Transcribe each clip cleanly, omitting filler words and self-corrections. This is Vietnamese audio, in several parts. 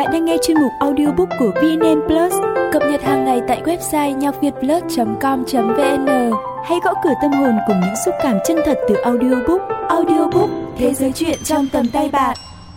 Bạn đang nghe chuyên mục audiobook của VNN Plus, cập nhật hàng ngày tại website nhacvietplus.com.vn. Hãy gõ cửa tâm hồn cùng những xúc cảm chân thật từ audiobook. Audiobook, thế giới truyện trong tầm tay bạn.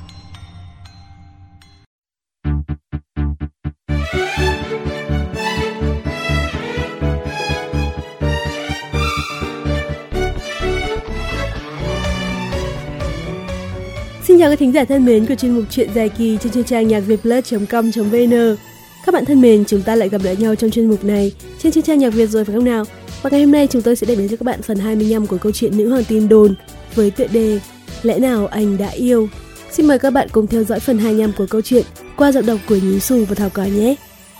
Xin chào các thính giả thân mến của chuyên mục Chuyện dài kỳ trên chuyên trang nhacvietplus.com.vn. Các bạn thân mến, chúng ta lại gặp lại nhau trong chuyên mục này trên chuyên trang Nhạc Việt rồi phải không nào? Và ngày hôm nay chúng tôi sẽ đem đến cho các bạn phần 25 của câu chuyện Nữ hoàng tin đồn với tựa đề Lẽ nào anh đã yêu. Xin mời các bạn cùng theo dõi phần 25 của câu chuyện qua giọng đọc của Nhí Xù và Thảo Cỏ nhé.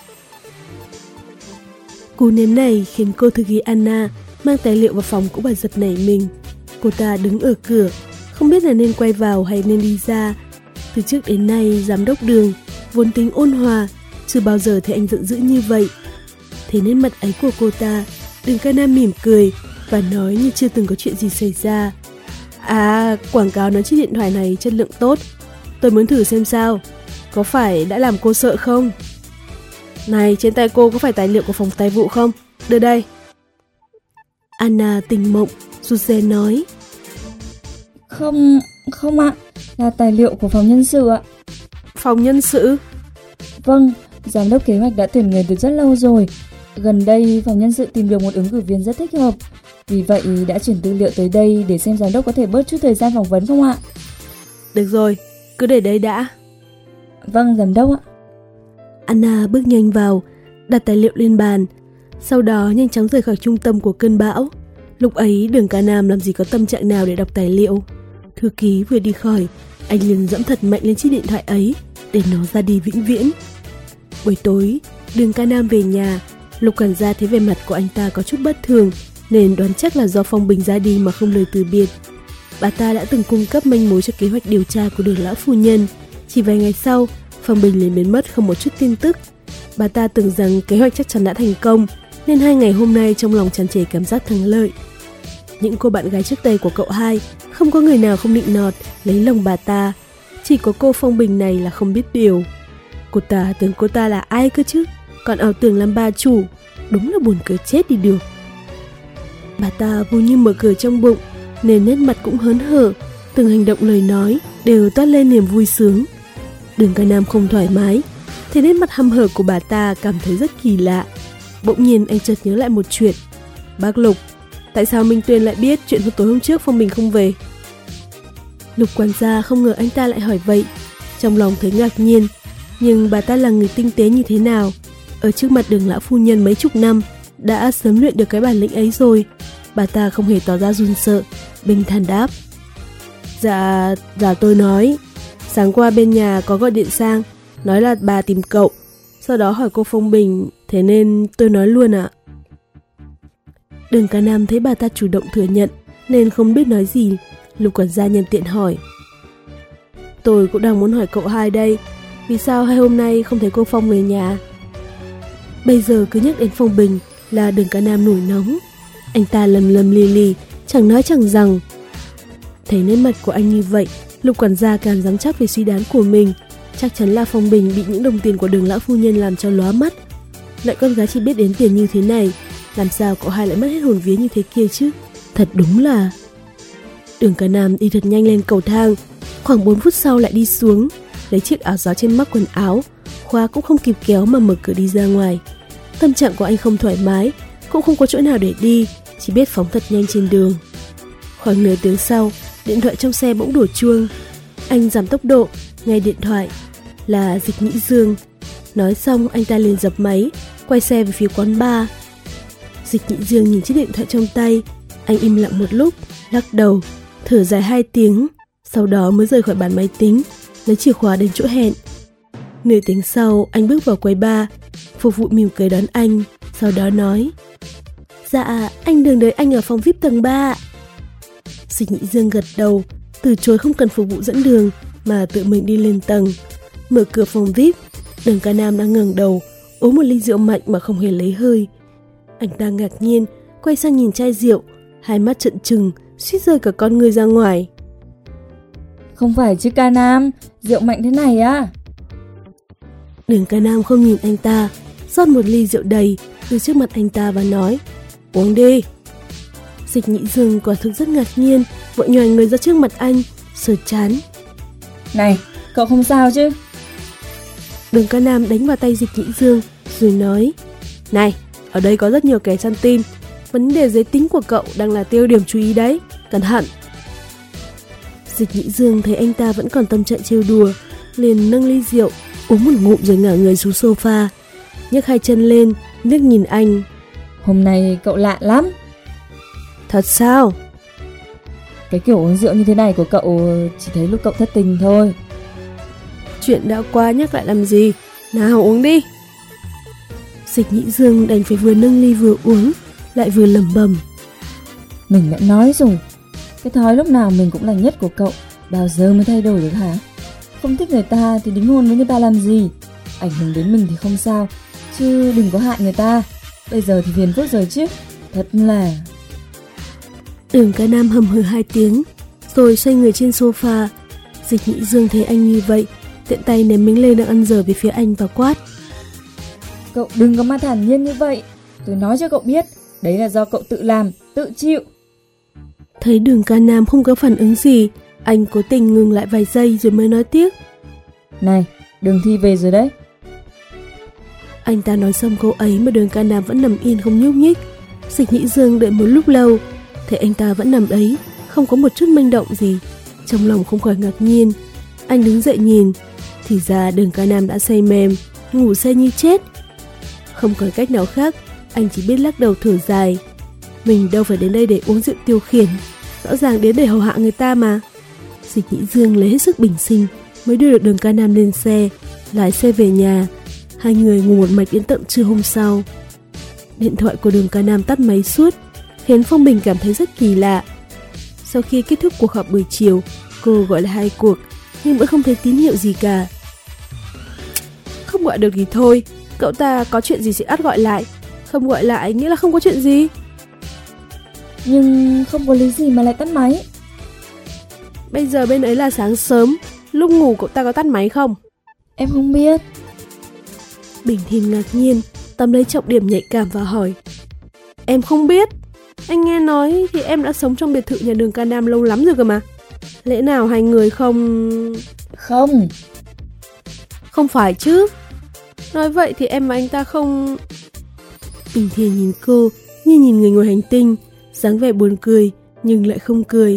Cú ném này khiến cô thư ký Anna mang tài liệu vào phòng của bà giật nảy mình. Cô ta đứng ở cửa, không biết là nên quay vào hay nên đi ra. Từ trước đến nay, giám đốc Đường vốn tính ôn hòa, chưa bao giờ thấy anh giận dữ như vậy. Thấy nét mặt ấy của cô ta, Đường Ca Nam mỉm cười và nói như chưa từng có chuyện gì xảy ra. À, quảng cáo nói chiếc điện thoại này chất lượng tốt. Tôi muốn thử xem sao. Có phải đã làm cô sợ không? Này, trên tay cô có phải tài liệu của phòng tài vụ không? Đưa đây. Anna tỉnh mộng, rụt rè nói. Không ạ, là tài liệu của phòng nhân sự ạ. Phòng nhân sự? Vâng, giám đốc kế hoạch đã tuyển người từ rất lâu rồi. Gần đây phòng nhân sự tìm được một ứng cử viên rất thích hợp. Vì vậy đã chuyển tư liệu tới đây để xem giám đốc có thể bớt chút thời gian phỏng vấn không ạ? Được rồi, cứ để đấy đã. Vâng, giám đốc ạ. Anna bước nhanh vào, đặt tài liệu lên bàn, sau đó nhanh chóng rời khỏi trung tâm của cơn bão. Lúc ấy Đường Ca Nam làm gì có tâm trạng nào để đọc tài liệu. Thư ký vừa đi khỏi, anh liền dẫm thật mạnh lên chiếc điện thoại ấy để nó ra đi vĩnh viễn. Buổi tối, Đường Ca Nam về nhà, Lục quản gia thấy vẻ mặt của anh ta có chút bất thường nên đoán chắc là do Phong Bình ra đi mà không lời từ biệt. Bà ta đã từng cung cấp manh mối cho kế hoạch điều tra của Đường lão phu nhân. Chỉ vài ngày sau, Phong Bình liền biến mất không một chút tin tức. Bà ta tưởng rằng kế hoạch chắc chắn đã thành công nên 2 ngày hôm nay trong lòng tràn trề cảm giác thắng lợi. Những cô bạn gái trước đây của cậu hai không có người nào không nịnh nọt lấy lòng bà ta, chỉ có cô Phong Bình này là không biết điều. Cô ta tưởng cô ta là ai cơ chứ, còn ảo tưởng làm bà chủ, đúng là buồn cười chết đi được. Bà ta vui như mở cửa trong bụng nên nét mặt cũng hớn hở, từng hành động lời nói đều toát lên niềm vui sướng. Đường Ca Nam không thoải mái, thấy nét mặt hăm hở của bà ta cảm thấy rất kỳ lạ. Bỗng nhiên anh chợt nhớ lại một chuyện. Bác Lục, tại sao Minh Tuyên lại biết chuyện tối hôm trước Phong Bình không về? Lục quản gia không ngờ anh ta lại hỏi vậy, trong lòng thấy ngạc nhiên. Nhưng bà ta là người tinh tế như thế nào, ở trước mặt Đường lão phu nhân mấy chục năm đã sớm luyện được cái bản lĩnh ấy rồi. Bà ta không hề tỏ ra run sợ, bình thản đáp. Dạ tôi nói, sáng qua bên nhà có gọi điện sang, nói là bà tìm cậu, sau đó hỏi cô Phong Bình, thế nên tôi nói luôn ạ. Đường Ca Nam thấy bà ta chủ động thừa nhận nên không biết nói gì. Lục quản gia nhân tiện hỏi. Tôi cũng đang muốn hỏi cậu hai đây, vì sao 2 hôm nay không thấy cô Phong về nhà? Bây giờ cứ nhắc đến Phong Bình là Đường Ca Nam nổi nóng. Anh ta lầm lì lì, chẳng nói chẳng rằng. Thấy nét mặt của anh như vậy, Lục quản gia càng dám chắc về suy đoán của mình. Chắc chắn là Phong Bình bị những đồng tiền của Đường lão phu nhân làm cho lóa mắt. Lại con gái chỉ biết đến tiền như thế này, làm sao cậu hai lại mất hết hồn vía như thế kia chứ? Thật đúng là... Đường Ca Nam đi thật nhanh lên cầu thang, khoảng 4 phút sau lại đi xuống, lấy chiếc áo gió trên mắc quần áo, khóa cũng không kịp kéo mà mở cửa đi ra ngoài. Tâm trạng của anh không thoải mái, cũng không có chỗ nào để đi, chỉ biết phóng thật nhanh trên đường. Khoảng nửa tiếng sau, điện thoại trong xe bỗng đổ chuông. Anh giảm tốc độ, nghe điện thoại là Dịch Nhĩ Dương. Nói xong anh ta liền dập máy, quay xe về phía quán bar. Dịch Nhĩ Dương nhìn chiếc điện thoại trong tay, anh im lặng một lúc, lắc đầu, thở dài 2 tiếng, sau đó mới rời khỏi bàn máy tính, lấy chìa khóa đến chỗ hẹn. Nửa tiếng sau, anh bước vào quầy bar, phục vụ mỉm cười đón anh, sau đó nói. Dạ, anh đừng đợi anh ở phòng VIP tầng 3. Dịch Nhĩ Dương gật đầu, từ chối không cần phục vụ dẫn đường, mà tự mình đi lên tầng. Mở cửa phòng VIP, Đường Ca Nam đang ngẩng đầu, uống một ly rượu mạnh mà không hề lấy hơi. Anh ta ngạc nhiên, quay sang nhìn chai rượu, hai mắt trợn trừng, suýt rơi cả con người ra ngoài. Không phải chứ Ca Nam, rượu mạnh thế này à? Đường Ca Nam không nhìn anh ta, rót một ly rượu đầy đưa trước mặt anh ta và nói: "Uống đi." Dịch Nhị Dương quả thực rất ngạc nhiên, vội nhoàng người ra trước mặt anh, sờ trán. "Này, cậu không sao chứ?" Đường Ca Nam đánh vào tay Dịch Nhị Dương rồi nói: "Này, ở đây có rất nhiều kẻ săn tin, vấn đề giới tính của cậu đang là tiêu điểm chú ý đấy, cẩn thận." Dịch Nhị Dương thấy anh ta vẫn còn tâm trạng trêu đùa, liền nâng ly rượu, uống một ngụm rồi ngả người xuống sofa, nhấc hai chân lên, liếc nhìn anh. "Hôm nay cậu lạ lắm." "Thật sao?" "Cái kiểu uống rượu như thế này của cậu chỉ thấy lúc cậu thất tình thôi." "Chuyện đã qua nhắc lại làm gì, nào uống đi." Dịch Nhị Dương đành phải vừa nâng ly vừa uống, lại vừa lẩm bẩm: "Mình đã nói rồi, cái thói lúc nào mình cũng là nhất của cậu, bao giờ mới thay đổi được hả? Không thích người ta thì đính hôn với người ta làm gì? Ảnh hưởng đến mình thì không sao, chứ đừng có hại người ta. Bây giờ thì phiền phức rồi chứ, thật là..." Đường Ca Nam hầm hừ 2 tiếng, rồi xoay người trên sofa. Dịch Nhị Dương thấy anh như vậy, tiện tay ném miếng lê đang ăn dở về phía anh và quát: "Cậu đừng có mà thản nhiên như vậy. Tôi nói cho cậu biết, đấy là do cậu tự làm, tự chịu." Thấy Đường Ca Nam không có phản ứng gì, anh cố tình ngừng lại vài giây rồi mới nói tiếp: "Này, Đường Thi về rồi đấy." Anh ta nói xong câu ấy mà Đường Ca Nam vẫn nằm yên không nhúc nhích. Dịch Nhị Dương đợi một lúc lâu, thấy anh ta vẫn nằm ấy, không có một chút manh động gì, trong lòng không khỏi ngạc nhiên. Anh đứng dậy nhìn, thì ra Đường Ca Nam đã say mềm, ngủ say như chết. Không còn cách nào khác, anh chỉ biết lắc đầu thở dài. Mình đâu phải đến đây để uống rượu tiêu khiển, rõ ràng đến để hầu hạ người ta mà. Dịch Nhị Dương lấy hết sức bình sinh mới đưa được Đường Ca Nam lên xe, lái xe về nhà. Hai người ngủ một mạch đến tận trưa hôm sau. Điện thoại của Đường Ca Nam tắt máy suốt, khiến Phong Bình cảm thấy rất kỳ lạ. Sau khi kết thúc cuộc họp buổi chiều, cô gọi lại 2 cuộc nhưng vẫn không thấy tín hiệu gì cả. Không gọi được thì thôi, cậu ta có chuyện gì sẽ ắt gọi lại, không gọi lại nghĩa là không có chuyện gì. Nhưng không có lý gì mà lại tắt máy. Bây giờ bên ấy là sáng sớm, lúc ngủ cậu ta có tắt máy không? Em không biết. Bình Thiên ngạc nhiên, tóm lấy trọng điểm nhạy cảm và hỏi: Em không biết? Anh nghe nói thì em đã sống trong biệt thự nhà Đường Ca Nam lâu lắm rồi cơ mà. Lẽ nào hai người không... Không phải chứ. Nói vậy thì em và anh ta không... Bình Thiên nhìn cô như nhìn người ngoài hành tinh, dáng vẻ buồn cười nhưng lại không cười.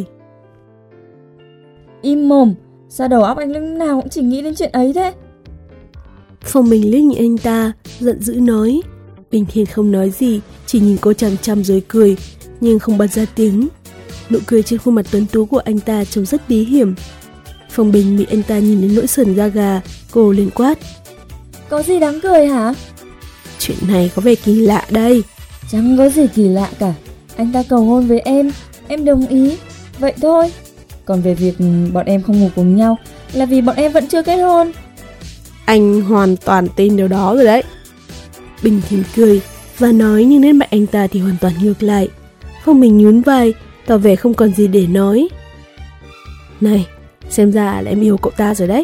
Im mồm, sao đầu óc anh lúc nào cũng chỉ nghĩ đến chuyện ấy thế? Phong Bình liếc nhìn anh ta, giận dữ nói. Bình Thiên không nói gì, chỉ nhìn cô chằm chằm rồi cười, nhưng không bật ra tiếng. Nụ cười trên khuôn mặt tuấn tú của anh ta trông rất bí hiểm. Phong Bình bị anh ta nhìn đến nỗi sởn da gà, cô liền quát: Có gì đáng cười hả? Chuyện này có vẻ kỳ lạ đây. Chẳng có gì kỳ lạ cả. Anh ta cầu hôn với em đồng ý, vậy thôi. Còn về việc bọn em không ngủ cùng nhau là vì bọn em vẫn chưa kết hôn. Anh hoàn toàn tin điều đó rồi đấy. Bình Thiên cười và nói, nhưng đến mặt anh ta thì hoàn toàn ngược lại. Phong Bình nhún vai, tỏ vẻ không còn gì để nói. Này, xem ra là em yêu cậu ta rồi đấy.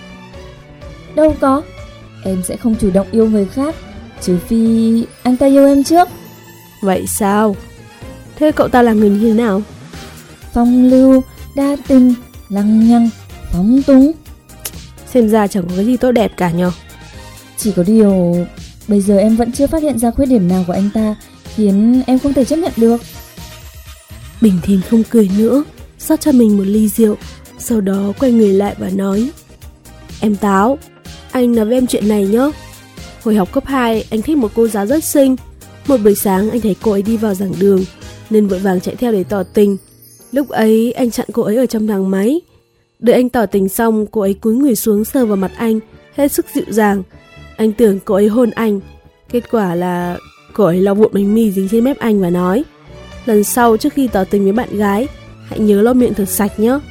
Đâu có, em sẽ không chủ động yêu người khác, trừ phi anh ta yêu em trước. Vậy sao? Thế cậu ta là người như thế nào? Phong lưu, đa tình, lăng nhăng, phóng túng. Xem ra chẳng có cái gì tốt đẹp cả nhờ. Chỉ có điều bây giờ em vẫn chưa phát hiện ra khuyết điểm nào của anh ta khiến em không thể chấp nhận được. Bình Thiên không cười nữa, rót cho mình một ly rượu, sau đó quay người lại và nói: Em Táo, anh nói với em chuyện này nhé. Hồi học cấp 2, anh thích một cô giáo rất xinh. Một buổi sáng anh thấy cô ấy đi vào giảng đường, nên vội vàng chạy theo để tỏ tình. Lúc ấy anh chặn cô ấy ở trong thang máy. Đợi anh tỏ tình xong, cô ấy cúi người xuống sờ vào mặt anh, hết sức dịu dàng. Anh tưởng cô ấy hôn anh. Kết quả là cô ấy lau vụn bánh mì dính trên mép anh và nói: Lần sau trước khi tỏ tình với bạn gái, hãy nhớ lau miệng thật sạch nhé.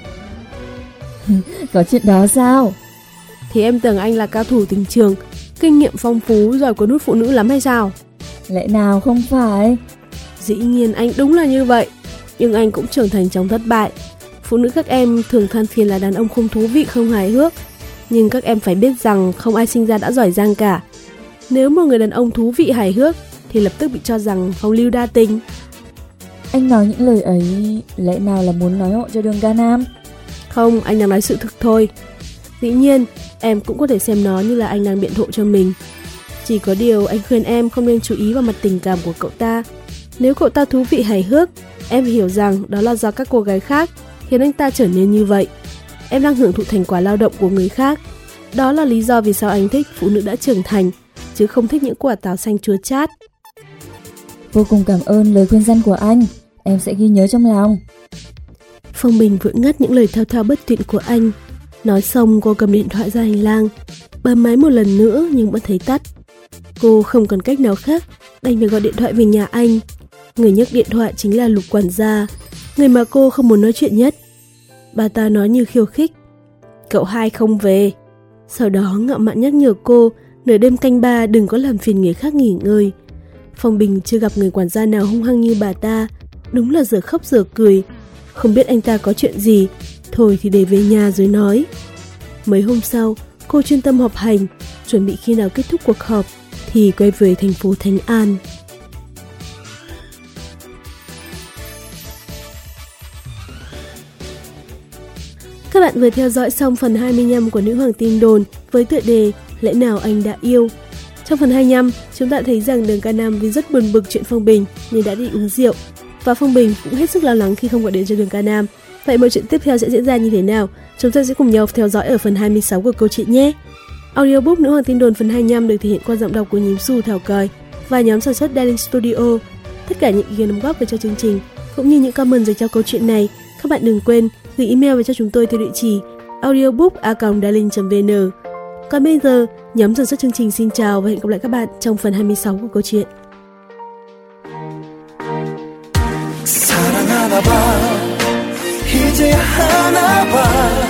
Có chuyện đó sao? Thì em tưởng anh là cao thủ tình trường, kinh nghiệm phong phú, giỏi cuốn hút phụ nữ lắm hay sao? Lẽ nào không phải? Dĩ nhiên anh đúng là như vậy, nhưng anh cũng trưởng thành trong thất bại. Phụ nữ các em thường than phiền là đàn ông không thú vị, không hài hước. Nhưng các em phải biết rằng không ai sinh ra đã giỏi giang cả. Nếu một người đàn ông thú vị hài hước thì lập tức bị cho rằng phong lưu đa tình. Anh nói những lời ấy lẽ nào là muốn nói hộ cho Đường Ca Nam? Không, anh đang nói sự thực thôi. Dĩ nhiên, em cũng có thể xem nó như là anh đang biện hộ cho mình. Chỉ có điều anh khuyên em không nên chú ý vào mặt tình cảm của cậu ta. Nếu cậu ta thú vị hài hước, em hiểu rằng đó là do các cô gái khác khiến anh ta trở nên như vậy. Em đang hưởng thụ thành quả lao động của người khác. Đó là lý do vì sao anh thích phụ nữ đã trưởng thành, chứ không thích những quả táo xanh chua chát. Vô cùng cảm ơn lời khuyên răn của anh, em sẽ ghi nhớ trong lòng. Phong Bình vỡ ngắt những lời thao thao bất tuyệt của anh. Nói xong cô cầm điện thoại ra hành lang, bấm máy một lần nữa nhưng vẫn thấy tắt. Cô không còn cách nào khác, đành phải gọi điện thoại về nhà anh. Người nhấc điện thoại chính là Lục quản gia, người mà cô không muốn nói chuyện nhất. Bà ta nói như khiêu khích: "Cậu hai không về." Sau đó ngạo mạn nhắc nhở cô nửa đêm canh ba đừng có làm phiền người khác nghỉ ngơi. Phong Bình chưa gặp người quản gia nào hung hăng như bà ta, đúng là giờ khóc giờ cười. Không biết anh ta có chuyện gì, thôi thì để về nhà rồi nói. Mấy hôm sau, cô chuyên tâm họp hành, chuẩn bị khi nào kết thúc cuộc họp thì quay về thành phố Thánh An. Các bạn vừa theo dõi xong phần 25 của Nữ Hoàng Tin Đồn với tựa đề Lẽ nào anh đã yêu. Trong phần 25, chúng ta thấy rằng Đường Ca Nam vì rất buồn bực chuyện Phong Bình nên đã đi uống rượu. Và Phong Bình cũng hết sức lo lắng khi không gọi điện cho Đường Ca Nam. Vậy mọi chuyện tiếp theo sẽ diễn ra như thế nào? Chúng ta sẽ cùng nhau theo dõi ở phần 26 của câu chuyện nhé. Audiobook Nữ Hoàng Tin Đồn phần 25 được thể hiện qua giọng đọc của Nhím Xù Thảo Còi và nhóm sản xuất Darling Studio. Tất cả những ý kiến đóng góp về cho chương trình cũng như những comment dành cho câu chuyện này, các bạn đừng quên gửi email về cho chúng tôi theo địa chỉ audiobook@darling.vn. Còn bây giờ, nhóm sản xuất chương trình xin chào và hẹn gặp lại các bạn trong phần 26 của câu chuyện. 사랑하나 봐 이제 하나 봐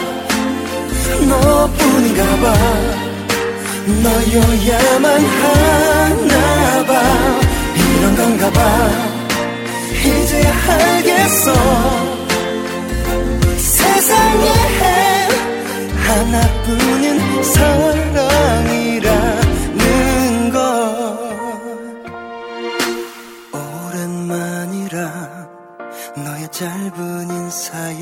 너뿐인가 봐 너여야만 하나 봐 이런 건가 봐 이제 알겠어 세상에 하나뿐인 사랑이라는 것 오랜만이라 너의 짧은 인사에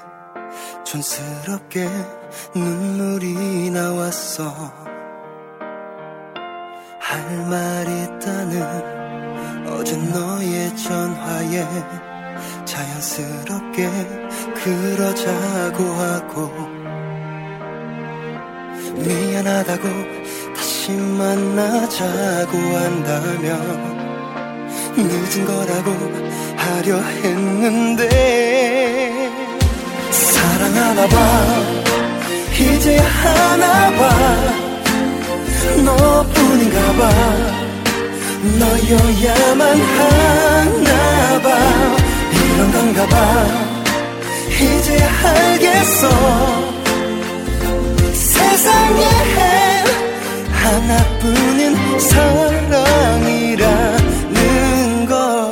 촌스럽게 눈물이 나왔어 할 말 있다는 어제 너의 전화에 자연스럽게 그러자고 하고 미안하다고 다시 만나자고 한다면 늦은 거라고 하려 했는데 사랑하나 봐 이제 하나 봐 너뿐인가 봐 너여야만 하나 봐 이런 건가 봐 이제 알겠어 세상에 하나뿐인 사랑이라는 것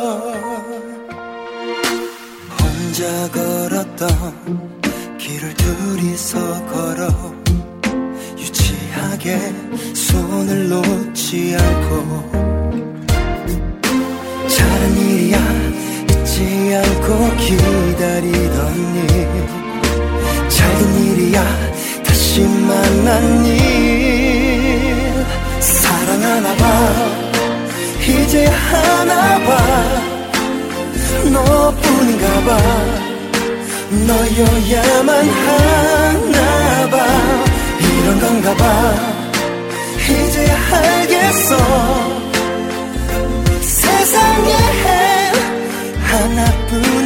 혼자 걸었던 길을 둘이서 걸어 유치하게 손을 놓지 않고 잘한 일이야 잊지 않고 기다리던 일 잘된 일이야 다시 만난 일 사랑하나 봐 이제 하나 봐 너뿐인가 봐 너여야만 하나 봐 이런 건가 봐 이제 알겠어 세상에 하나뿐인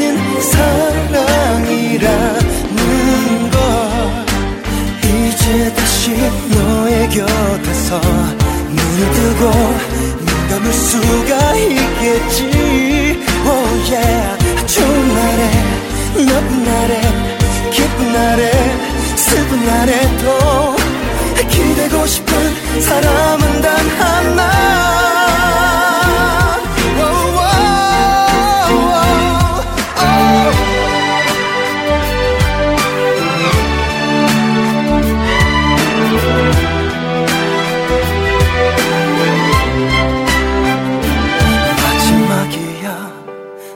사랑이라는 것 이제 다시 너의 곁에서 눈을 뜨고 눈 감을 수가 있겠지 Oh yeah 좋은 날에 나쁜 날에 기쁜 날에 슬픈 날에도 기대고 싶은 사람은 단 하나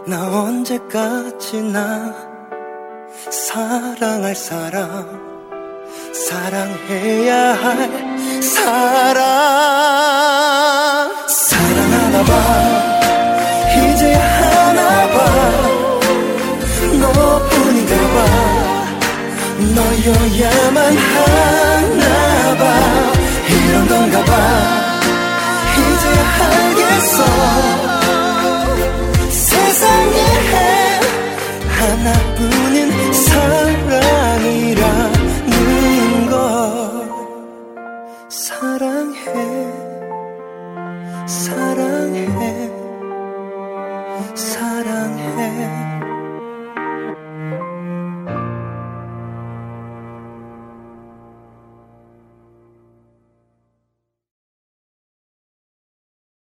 나 언제까지나 사랑할 사람, 사랑해야 할 사람. 사랑하나 봐 이제야